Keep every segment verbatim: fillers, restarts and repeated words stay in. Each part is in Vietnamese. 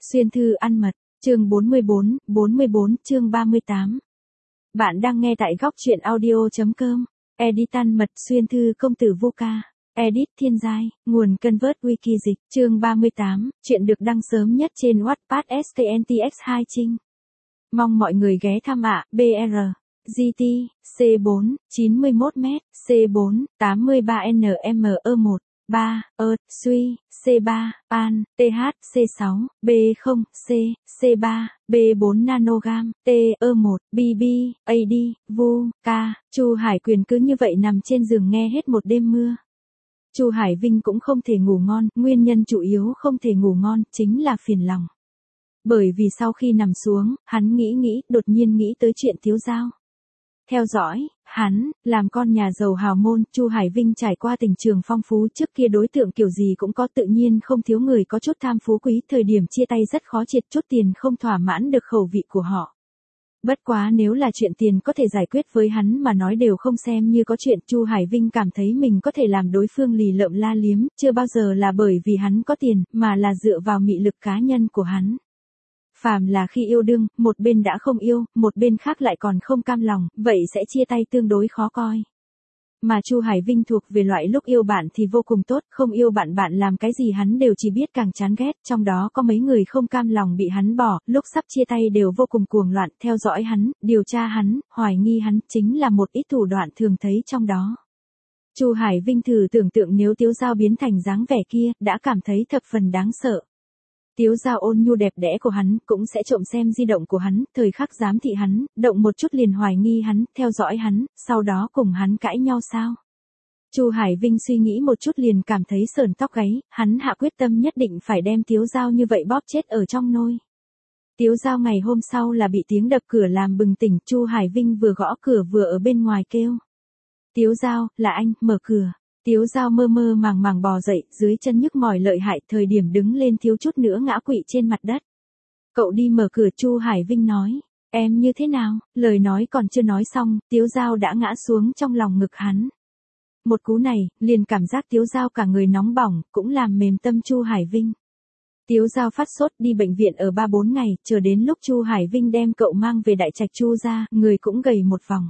Xuyên thư ăn mật, chương bốn mươi bốn, bốn mươi bốn, chương ba mươi tám. Bạn đang nghe tại góc truyện audio.com. Edit ăn mật xuyên thư công tử Vuka. Edit Thiên Giai, nguồn Convert Wiki dịch, chương ba mươi tám, chuyện được đăng sớm nhất trên Wattpad ét ca en tê ích hai Trinh. Mong mọi người ghé thăm ạ, bê rờ, giê tê, xê bốn, chín mươi mốt mét, xê bốn, tám mươi ba en em e một, ba, Earth, Suy, xê ba, Pan, tê hát, xê sáu, bê không, C, xê ba, bê bốn nanogam, T, E một, bê bê, a đê, Vu, K. Chu Hải Quyền cứ như vậy nằm trên giường nghe hết một đêm mưa. Chu Hải Vinh cũng không thể ngủ ngon, nguyên nhân chủ yếu không thể ngủ ngon chính là phiền lòng. Bởi vì sau khi nằm xuống, hắn nghĩ nghĩ, đột nhiên nghĩ tới chuyện Tiếu Giao. Theo dõi, hắn, làm con nhà giàu hào môn, Chu Hải Vinh trải qua tình trường phong phú, trước kia đối tượng kiểu gì cũng có, tự nhiên không thiếu người có chút tham phú quý, thời điểm chia tay rất khó triệt, chút tiền không thỏa mãn được khẩu vị của họ. Bất quá nếu là chuyện tiền có thể giải quyết với hắn mà nói đều không xem như có chuyện. Chu Hải Vinh cảm thấy mình có thể làm đối phương lì lợm la liếm, chưa bao giờ là bởi vì hắn có tiền, mà là dựa vào mị lực cá nhân của hắn. Phàm là khi yêu đương, một bên đã không yêu, một bên khác lại còn không cam lòng, vậy sẽ chia tay tương đối khó coi. Mà Chu Hải Vinh thuộc về loại lúc yêu bạn thì vô cùng tốt, không yêu bạn bạn làm cái gì hắn đều chỉ biết càng chán ghét, trong đó có mấy người không cam lòng bị hắn bỏ, lúc sắp chia tay đều vô cùng cuồng loạn, theo dõi hắn, điều tra hắn, hoài nghi hắn, chính là một ít thủ đoạn thường thấy trong đó. Chu Hải Vinh thử tưởng tượng nếu Tiếu Giao biến thành dáng vẻ kia, đã cảm thấy thập phần đáng sợ. Tiếu Giao ôn nhu đẹp đẽ của hắn, cũng sẽ trộm xem di động của hắn, thời khắc giám thị hắn, động một chút liền hoài nghi hắn, theo dõi hắn, sau đó cùng hắn cãi nhau sao? Chu Hải Vinh suy nghĩ một chút liền cảm thấy sởn tóc gáy, hắn hạ quyết tâm nhất định phải đem Tiếu Giao như vậy bóp chết ở trong nôi. Tiếu Giao ngày hôm sau là bị tiếng đập cửa làm bừng tỉnh, Chu Hải Vinh vừa gõ cửa vừa ở bên ngoài kêu. Tiếu Giao, là anh, mở cửa. Tiếu Giao mơ mơ màng màng bò dậy, dưới chân nhức mỏi lợi hại, thời điểm đứng lên thiếu chút nữa ngã quỵ trên mặt đất. Cậu đi mở cửa, Chu Hải Vinh nói. Em như thế nào? Lời nói còn chưa nói xong, Tiếu Giao đã ngã xuống trong lòng ngực hắn. Một cú này, liền cảm giác Tiếu Giao cả người nóng bỏng, cũng làm mềm tâm Chu Hải Vinh. Tiếu Giao phát sốt đi bệnh viện ở ba bốn ngày, chờ đến lúc Chu Hải Vinh đem cậu mang về đại trạch Chu ra, người cũng gầy một vòng.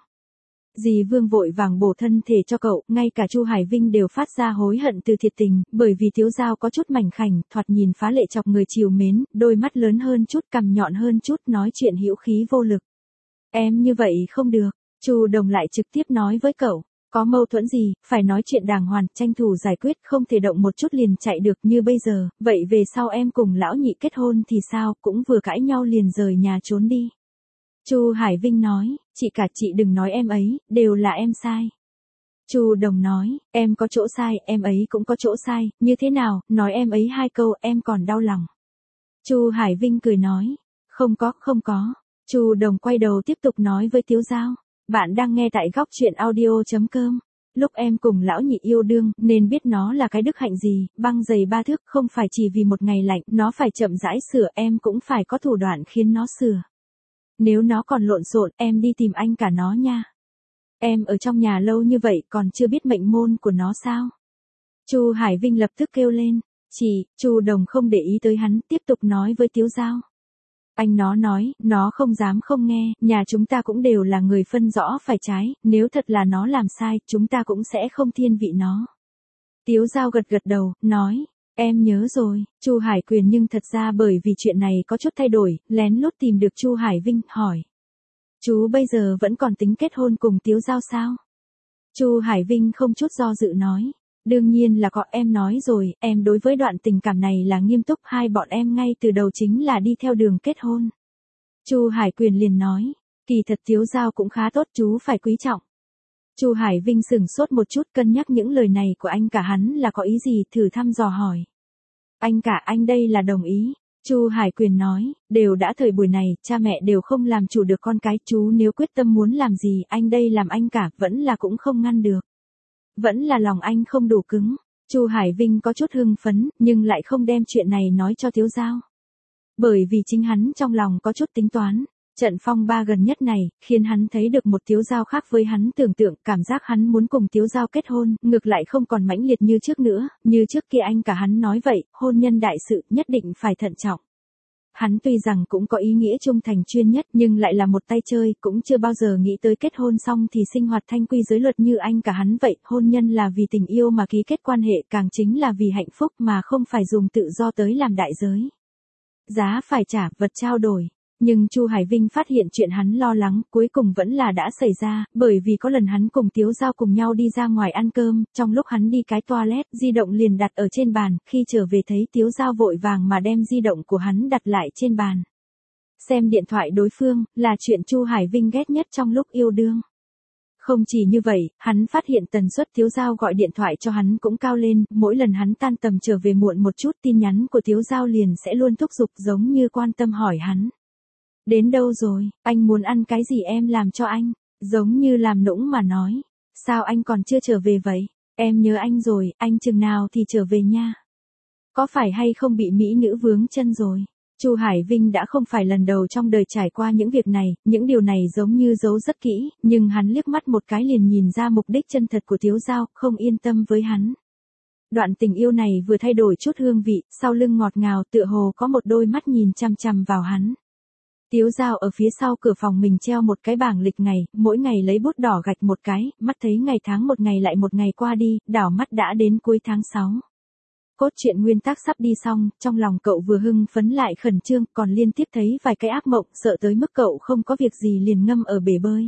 Dì Vương vội vàng bổ thân thể cho cậu, ngay cả Chu Hải Vinh đều phát ra hối hận từ thiệt tình, bởi vì Tiếu Giao có chút mảnh khảnh, thoạt nhìn phá lệ chọc người chiều mến, đôi mắt lớn hơn chút, cằm nhọn hơn chút, nói chuyện hữu khí vô lực. Em như vậy không được, Chu Đồng lại trực tiếp nói với cậu, có mâu thuẫn gì, phải nói chuyện đàng hoàng, tranh thủ giải quyết, không thể động một chút liền chạy được như bây giờ, vậy về sau em cùng lão nhị kết hôn thì sao, cũng vừa cãi nhau liền rời nhà trốn đi. Chu Hải Vinh nói, chị cả chị đừng nói em ấy, đều là em sai. Chu Đồng nói, em có chỗ sai, em ấy cũng có chỗ sai, như thế nào, nói em ấy hai câu em còn đau lòng. Chu Hải Vinh cười nói, không có, không có. Chu Đồng quay đầu tiếp tục nói với Tiếu Giao, bạn đang nghe tại góc truyện audio.com. Lúc em cùng lão nhị yêu đương, nên biết nó là cái đức hạnh gì, băng giày ba thước không phải chỉ vì một ngày lạnh, nó phải chậm rãi sửa, em cũng phải có thủ đoạn khiến nó sửa. Nếu nó còn lộn xộn, em đi tìm anh cả nó nha. Em ở trong nhà lâu như vậy còn chưa biết mệnh môn của nó sao? Chu Hải Vinh lập tức kêu lên. Chị, Chu Đồng không để ý tới hắn, tiếp tục nói với Tiếu Giao. Anh nó nói, nó không dám không nghe, nhà chúng ta cũng đều là người phân rõ phải trái, nếu thật là nó làm sai, chúng ta cũng sẽ không thiên vị nó. Tiếu Giao gật gật đầu, nói. Em nhớ rồi, Chu Hải Quyền nhưng thật ra bởi vì chuyện này có chút thay đổi, lén lút tìm được Chu Hải Vinh, hỏi. Chú bây giờ vẫn còn tính kết hôn cùng Tiếu Giao sao? Chu Hải Vinh không chút do dự nói. Đương nhiên là có, em nói rồi, em đối với đoạn tình cảm này là nghiêm túc, hai bọn em ngay từ đầu chính là đi theo đường kết hôn. Chu Hải Quyền liền nói. Kỳ thật Tiếu Giao cũng khá tốt, chú phải quý trọng. Chu Hải Vinh sửng sốt một chút, cân nhắc những lời này của anh cả hắn là có ý gì, thử thăm dò hỏi. Anh cả, anh đây là đồng ý. Chu Hải Quyền nói, đều đã thời buổi này, cha mẹ đều không làm chủ được con cái, chú nếu quyết tâm muốn làm gì, anh đây làm anh cả, vẫn là cũng không ngăn được. Vẫn là lòng anh không đủ cứng. Chu Hải Vinh có chút hưng phấn, nhưng lại không đem chuyện này nói cho Tiếu Giao. Bởi vì chính hắn trong lòng có chút tính toán. Trận phong ba gần nhất này, khiến hắn thấy được một Tiếu Giao khác với hắn tưởng tượng, cảm giác hắn muốn cùng Tiếu Giao kết hôn, ngược lại không còn mãnh liệt như trước nữa, như trước kia anh cả hắn nói vậy, hôn nhân đại sự, nhất định phải thận trọng. Hắn tuy rằng cũng có ý nghĩa trung thành chuyên nhất nhưng lại là một tay chơi, cũng chưa bao giờ nghĩ tới kết hôn xong thì sinh hoạt thanh quy giới luật như anh cả hắn vậy. Hôn nhân là vì tình yêu mà ký kết quan hệ, càng chính là vì hạnh phúc mà không phải dùng tự do tới làm đại giới. Giá phải trả, vật trao đổi. Nhưng Chu Hải Vinh phát hiện chuyện hắn lo lắng cuối cùng vẫn là đã xảy ra, bởi vì có lần hắn cùng Tiếu Giao cùng nhau đi ra ngoài ăn cơm, trong lúc hắn đi cái toilet, di động liền đặt ở trên bàn, khi trở về thấy Tiếu Giao vội vàng mà đem di động của hắn đặt lại trên bàn. Xem điện thoại đối phương, là chuyện Chu Hải Vinh ghét nhất trong lúc yêu đương. Không chỉ như vậy, hắn phát hiện tần suất Tiếu Giao gọi điện thoại cho hắn cũng cao lên, mỗi lần hắn tan tầm trở về muộn một chút tin nhắn của Tiếu Giao liền sẽ luôn thúc giục giống như quan tâm hỏi hắn. Đến đâu rồi, anh muốn ăn cái gì em làm cho anh, giống như làm nũng mà nói. Sao anh còn chưa trở về vậy, em nhớ anh rồi, anh chừng nào thì trở về nha. Có phải hay không bị mỹ nữ vướng chân rồi? Chu Hải Vinh đã không phải lần đầu trong đời trải qua những việc này, những điều này giống như giấu rất kỹ, nhưng hắn liếc mắt một cái liền nhìn ra mục đích chân thật của Tiếu Giao, không yên tâm với hắn. Đoạn tình yêu này vừa thay đổi chút hương vị, sau lưng ngọt ngào tựa hồ có một đôi mắt nhìn chằm chằm vào hắn. Tiếu Giao ở phía sau cửa phòng mình treo một cái bảng lịch ngày, mỗi ngày lấy bút đỏ gạch một cái, mắt thấy ngày tháng một ngày lại một ngày qua đi, đảo mắt đã đến cuối tháng sáu. Cốt truyện nguyên tác sắp đi xong, trong lòng cậu vừa hưng phấn lại khẩn trương, còn liên tiếp thấy vài cái ác mộng, sợ tới mức cậu không có việc gì liền ngâm ở bể bơi.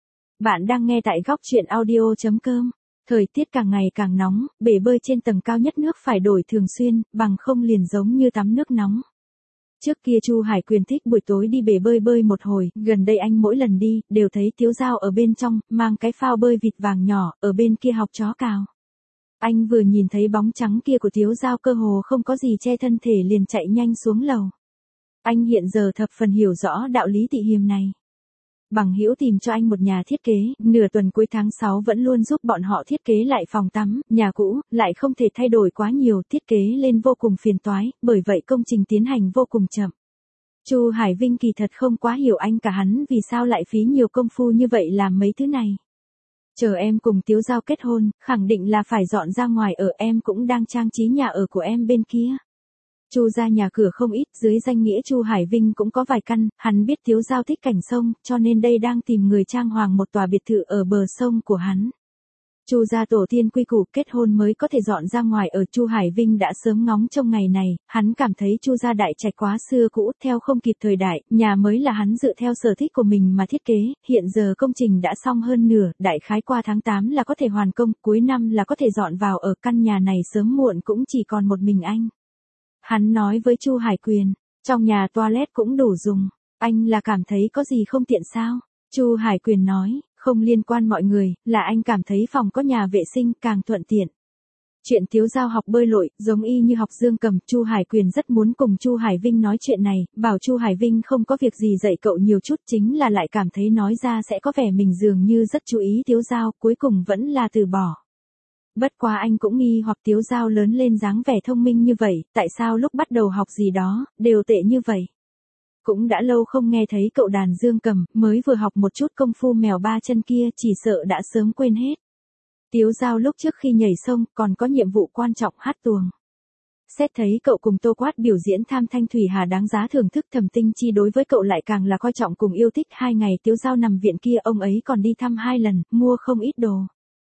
Bạn đang nghe tại góc truyện audio chấm com. Thời tiết càng ngày càng nóng, bể bơi trên tầng cao nhất nước phải đổi thường xuyên, bằng không liền giống như tắm nước nóng. Trước kia Chu Hải Quyền thích buổi tối đi bể bơi bơi một hồi, gần đây anh mỗi lần đi, đều thấy Tiếu Giao ở bên trong, mang cái phao bơi vịt vàng nhỏ, ở bên kia học chó cào. Anh vừa nhìn thấy bóng trắng kia của Tiếu Giao cơ hồ không có gì che thân thể liền chạy nhanh xuống lầu. Anh hiện giờ thập phần hiểu rõ đạo lý tị hiềm này. Bằng hữu tìm cho anh một nhà thiết kế, nửa tuần cuối tháng sáu vẫn luôn giúp bọn họ thiết kế lại phòng tắm, nhà cũ, lại không thể thay đổi quá nhiều, thiết kế lên vô cùng phiền toái, bởi vậy công trình tiến hành vô cùng chậm. Chu Hải Vinh kỳ thật không quá hiểu anh cả hắn vì sao lại phí nhiều công phu như vậy làm mấy thứ này. Chờ em cùng Tiếu Giao kết hôn, khẳng định là phải dọn ra ngoài ở, em cũng đang trang trí nhà ở của em bên kia. Chu ra nhà cửa không ít, dưới danh nghĩa Chu Hải Vinh cũng có vài căn, hắn biết Tiếu Giao thích cảnh sông, cho nên đây đang tìm người trang hoàng một tòa biệt thự ở bờ sông của hắn. Chu gia tổ tiên quy củ kết hôn mới có thể dọn ra ngoài ở, Chu Hải Vinh đã sớm ngóng trong ngày này, hắn cảm thấy Chu gia đại trạch quá xưa cũ, theo không kịp thời đại, nhà mới là hắn dựa theo sở thích của mình mà thiết kế, hiện giờ công trình đã xong hơn nửa, đại khái qua tháng tám là có thể hoàn công, cuối năm là có thể dọn vào ở, căn nhà này sớm muộn cũng chỉ còn một mình anh. Hắn nói với Chu Hải Quyền, trong nhà toilet cũng đủ dùng, anh là cảm thấy có gì không tiện sao? Chu Hải Quyền nói, không liên quan mọi người, là anh cảm thấy phòng có nhà vệ sinh càng thuận tiện. Chuyện Tiếu Giao học bơi lội, giống y như học dương cầm, Chu Hải Quyền rất muốn cùng Chu Hải Vinh nói chuyện này, bảo Chu Hải Vinh không có việc gì dạy cậu nhiều chút, chính là lại cảm thấy nói ra sẽ có vẻ mình dường như rất chú ý Tiếu Giao, cuối cùng vẫn là từ bỏ. Bất quá anh cũng nghi hoặc Tiếu Giao lớn lên dáng vẻ thông minh như vậy, tại sao lúc bắt đầu học gì đó, đều tệ như vậy. Cũng đã lâu không nghe thấy cậu đàn dương cầm, mới vừa học một chút công phu mèo ba chân kia, chỉ sợ đã sớm quên hết. Tiếu Giao lúc trước khi nhảy sông, còn có nhiệm vụ quan trọng hát tuồng. Xét thấy cậu cùng Tô Quát biểu diễn Tham Thanh Thủy Hà đáng giá thưởng thức, Thẩm Tinh Chi đối với cậu lại càng là coi trọng cùng yêu thích. Hai ngày Tiếu Giao nằm viện kia ông ấy còn đi thăm hai lần, mua không ít đồ.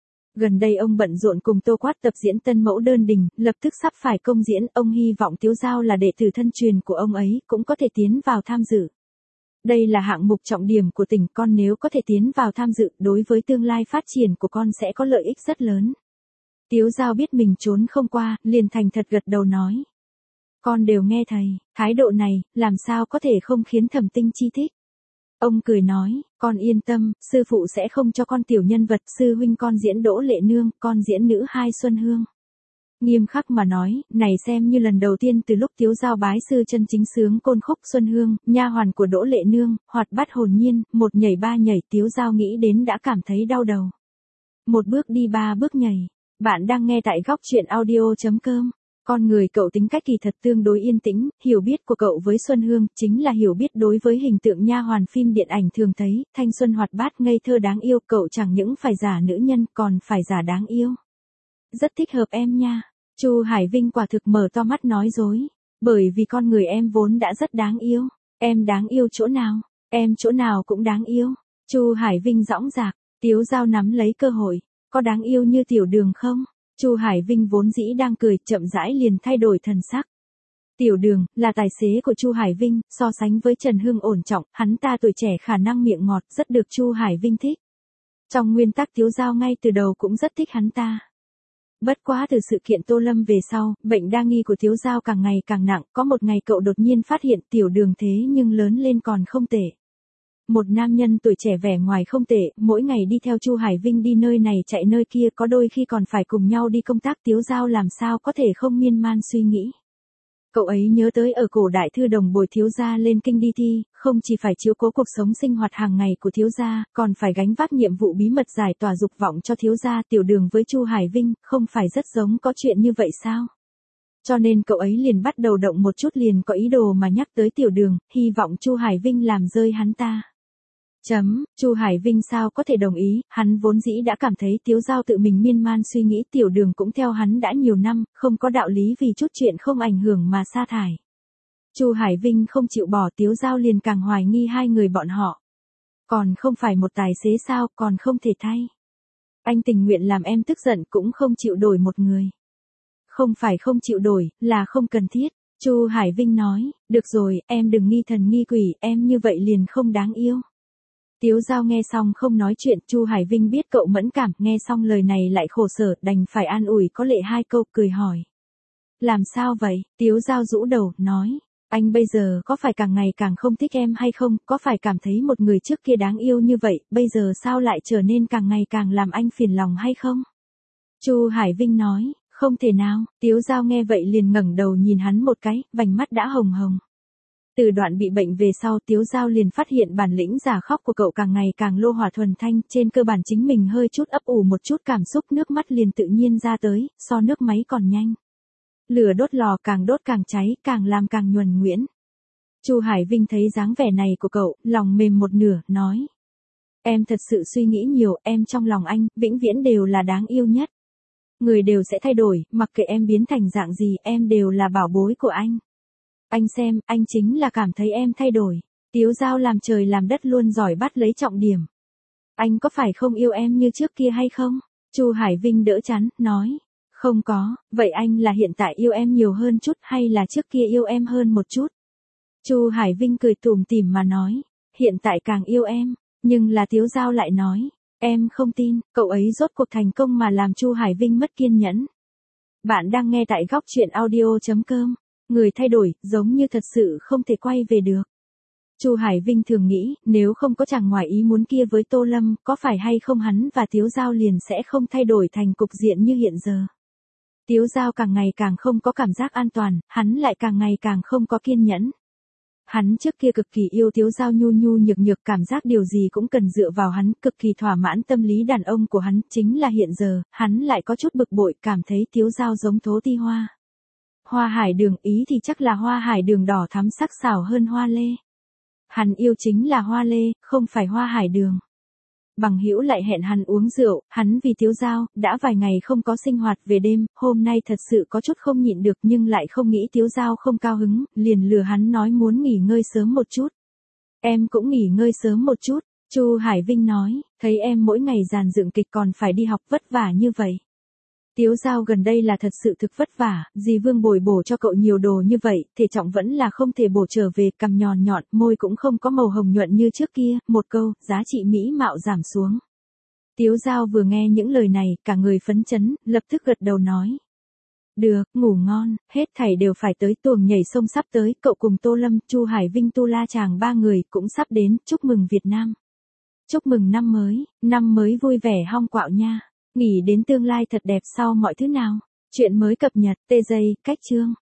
Gần đây ông bận rộn cùng Tô Quát tập diễn Tân Mẫu Đơn Đình, lập tức sắp phải công diễn, ông hy vọng Tiếu Giao là đệ tử thân truyền của ông ấy, cũng có thể tiến vào tham dự. Đây là hạng mục trọng điểm của tỉnh, con nếu có thể tiến vào tham dự, đối với tương lai phát triển của con sẽ có lợi ích rất lớn. Tiếu Giao biết mình trốn không qua, liền thành thật gật đầu nói. Con đều nghe thầy, thái độ này, làm sao có thể không khiến Thẩm Tinh Chi thích. Ông cười nói, con yên tâm, sư phụ sẽ không cho con tiểu nhân vật, sư huynh con diễn Đỗ Lệ Nương, con diễn nữ hai Xuân Hương. Nghiêm khắc mà nói, này xem như lần đầu tiên từ lúc Tiếu Giao bái sư chân chính sướng côn khúc Xuân Hương, nha hoàn của Đỗ Lệ Nương, hoạt bát hồn nhiên, một nhảy ba nhảy, Tiếu Giao nghĩ đến đã cảm thấy đau đầu. Một bước đi ba bước nhảy. Bạn đang nghe tại góc truyện audio chấm com. Con người cậu tính cách kỳ thật tương đối yên tĩnh, hiểu biết của cậu với Xuân Hương chính là hiểu biết đối với hình tượng nha hoàn phim điện ảnh thường thấy, thanh xuân hoạt bát ngây thơ đáng yêu, cậu chẳng những phải giả nữ nhân còn phải giả đáng yêu. Rất thích hợp em nha. Chu Hải Vinh quả thực mở to mắt nói dối. Bởi vì con người em vốn đã rất đáng yêu. Em đáng yêu chỗ nào? Em chỗ nào cũng đáng yêu. Chu Hải Vinh dõng dạc, Tiếu Dao nắm lấy cơ hội. Có đáng yêu như Tiểu Đường không? Chu Hải Vinh vốn dĩ đang cười, chậm rãi liền thay đổi thần sắc. Tiểu Đường là tài xế của Chu Hải Vinh, so sánh với Trần Hưng ổn trọng, hắn ta tuổi trẻ khả năng miệng ngọt, rất được Chu Hải Vinh thích. Trong nguyên tắc Tiếu Dao ngay từ đầu cũng rất thích hắn ta. Bất quá từ sự kiện Tô Lâm về sau, bệnh đa nghi của Tiếu Dao càng ngày càng nặng, có một ngày cậu đột nhiên phát hiện Tiểu Đường thế nhưng lớn lên còn không tệ. Một nam nhân tuổi trẻ vẻ ngoài không tệ, mỗi ngày đi theo Chu Hải Vinh đi nơi này chạy nơi kia, có đôi khi còn phải cùng nhau đi công tác. Tiếu Dao làm sao có thể không miên man suy nghĩ. Cậu ấy nhớ tới ở cổ đại thư đồng bồi thiếu gia lên kinh đi thi, không chỉ phải chiếu cố cuộc sống sinh hoạt hàng ngày của thiếu gia, còn phải gánh vác nhiệm vụ bí mật giải tỏa dục vọng cho thiếu gia. Tiểu Đường với Chu Hải Vinh, không phải rất giống có chuyện như vậy sao? Cho nên cậu ấy liền bắt đầu động một chút, liền có ý đồ mà nhắc tới Tiểu Đường, hy vọng Chu Hải Vinh làm rơi hắn ta. Chấm, Chu Hải Vinh sao có thể đồng ý, hắn vốn dĩ đã cảm thấy Tiếu Dao tự mình miên man suy nghĩ, Tiểu Đường cũng theo hắn đã nhiều năm, không có đạo lý vì chút chuyện không ảnh hưởng mà sa thải. Chu Hải Vinh không chịu bỏ, Tiếu Dao liền càng hoài nghi hai người bọn họ. Còn không phải một tài xế sao, còn không thể thay. Anh tình nguyện làm em tức giận cũng không chịu đổi một người. Không phải không chịu đổi, là không cần thiết. Chu Hải Vinh nói, được rồi, em đừng nghi thần nghi quỷ, em như vậy liền không đáng yêu. Tiếu Dao nghe xong không nói chuyện, Chu Hải Vinh biết cậu mẫn cảm, nghe xong lời này lại khổ sở, đành phải an ủi có lệ hai câu, cười hỏi. Làm sao vậy? Tiếu Dao rũ đầu, nói. Anh bây giờ có phải càng ngày càng không thích em hay không, có phải cảm thấy một người trước kia đáng yêu như vậy, bây giờ sao lại trở nên càng ngày càng làm anh phiền lòng hay không? Chu Hải Vinh nói, không thể nào. Tiếu Dao nghe vậy liền ngẩng đầu nhìn hắn một cái, vành mắt đã hồng hồng. Từ đoạn bị bệnh về sau, Tiếu Dao liền phát hiện bản lĩnh giả khóc của cậu càng ngày càng lô hỏa thuần thanh, trên cơ bản chính mình hơi chút ấp ủ một chút cảm xúc, nước mắt liền tự nhiên ra tới, so nước máy còn nhanh. Lửa đốt lò càng đốt càng cháy, càng làm càng nhuần nhuyễn. Chu Hải Vinh thấy dáng vẻ này của cậu, lòng mềm một nửa, nói. Em thật sự suy nghĩ nhiều, em trong lòng anh, vĩnh viễn đều là đáng yêu nhất. Người đều sẽ thay đổi, mặc kệ em biến thành dạng gì, em đều là bảo bối của anh. Anh xem, anh chính là cảm thấy em thay đổi. Tiếu Dao làm trời làm đất luôn giỏi bắt lấy trọng điểm. Anh có phải không yêu em như trước kia hay không? Chu Hải Vinh đỡ chắn, nói. Không có, vậy anh là hiện tại yêu em nhiều hơn chút hay là trước kia yêu em hơn một chút? Chu Hải Vinh cười tủm tỉm mà nói. Hiện tại càng yêu em, nhưng là Tiếu Dao lại nói. Em không tin, cậu ấy rốt cuộc thành công mà làm Chu Hải Vinh mất kiên nhẫn. Bạn đang nghe tại góc truyện audio chấm com. Người thay đổi, giống như thật sự không thể quay về được. Chu Hải Vinh thường nghĩ, nếu không có chàng ngoài ý muốn kia với Tô Lâm, có phải hay không hắn và Tiếu Dao liền sẽ không thay đổi thành cục diện như hiện giờ. Tiếu Dao càng ngày càng không có cảm giác an toàn, hắn lại càng ngày càng không có kiên nhẫn. Hắn trước kia cực kỳ yêu Tiếu Dao nhu nhu nhược nhược, cảm giác điều gì cũng cần dựa vào hắn, cực kỳ thỏa mãn tâm lý đàn ông của hắn, chính là hiện giờ, hắn lại có chút bực bội, cảm thấy Tiếu Dao giống thố ti hoa. Hoa hải đường, ý thì chắc là hoa hải đường đỏ thắm sắc sảo hơn hoa lê. Hắn yêu chính là hoa lê, không phải hoa hải đường. Bằng hữu lại hẹn hắn uống rượu, hắn vì Tiếu Dao, đã vài ngày không có sinh hoạt về đêm, hôm nay thật sự có chút không nhịn được nhưng lại không nghĩ Tiếu Dao không cao hứng, liền lừa hắn nói muốn nghỉ ngơi sớm một chút. Em cũng nghỉ ngơi sớm một chút, Chu Hải Vinh nói, thấy em mỗi ngày dàn dựng kịch còn phải đi học vất vả như vậy. Tiếu Dao gần đây là thật sự thực vất vả, dì Vương bồi bổ cho cậu nhiều đồ như vậy, thể trọng vẫn là không thể bổ trở về, cằm nhọn nhọn, môi cũng không có màu hồng nhuận như trước kia, một câu, giá trị mỹ mạo giảm xuống. Tiếu Dao vừa nghe những lời này, cả người phấn chấn, lập tức gật đầu nói. Được, ngủ ngon, hết thảy đều phải tới, tuồng nhảy sông sắp tới, cậu cùng Tô Lâm, Chu Hải Vinh, Tu La Chàng ba người cũng sắp đến, chúc mừng Việt Nam. Chúc mừng năm mới, năm mới vui vẻ hong quạo nha. Nghĩ đến tương lai thật đẹp sau mọi thứ nào. Chuyện mới cập nhật, tê giây, cách chương.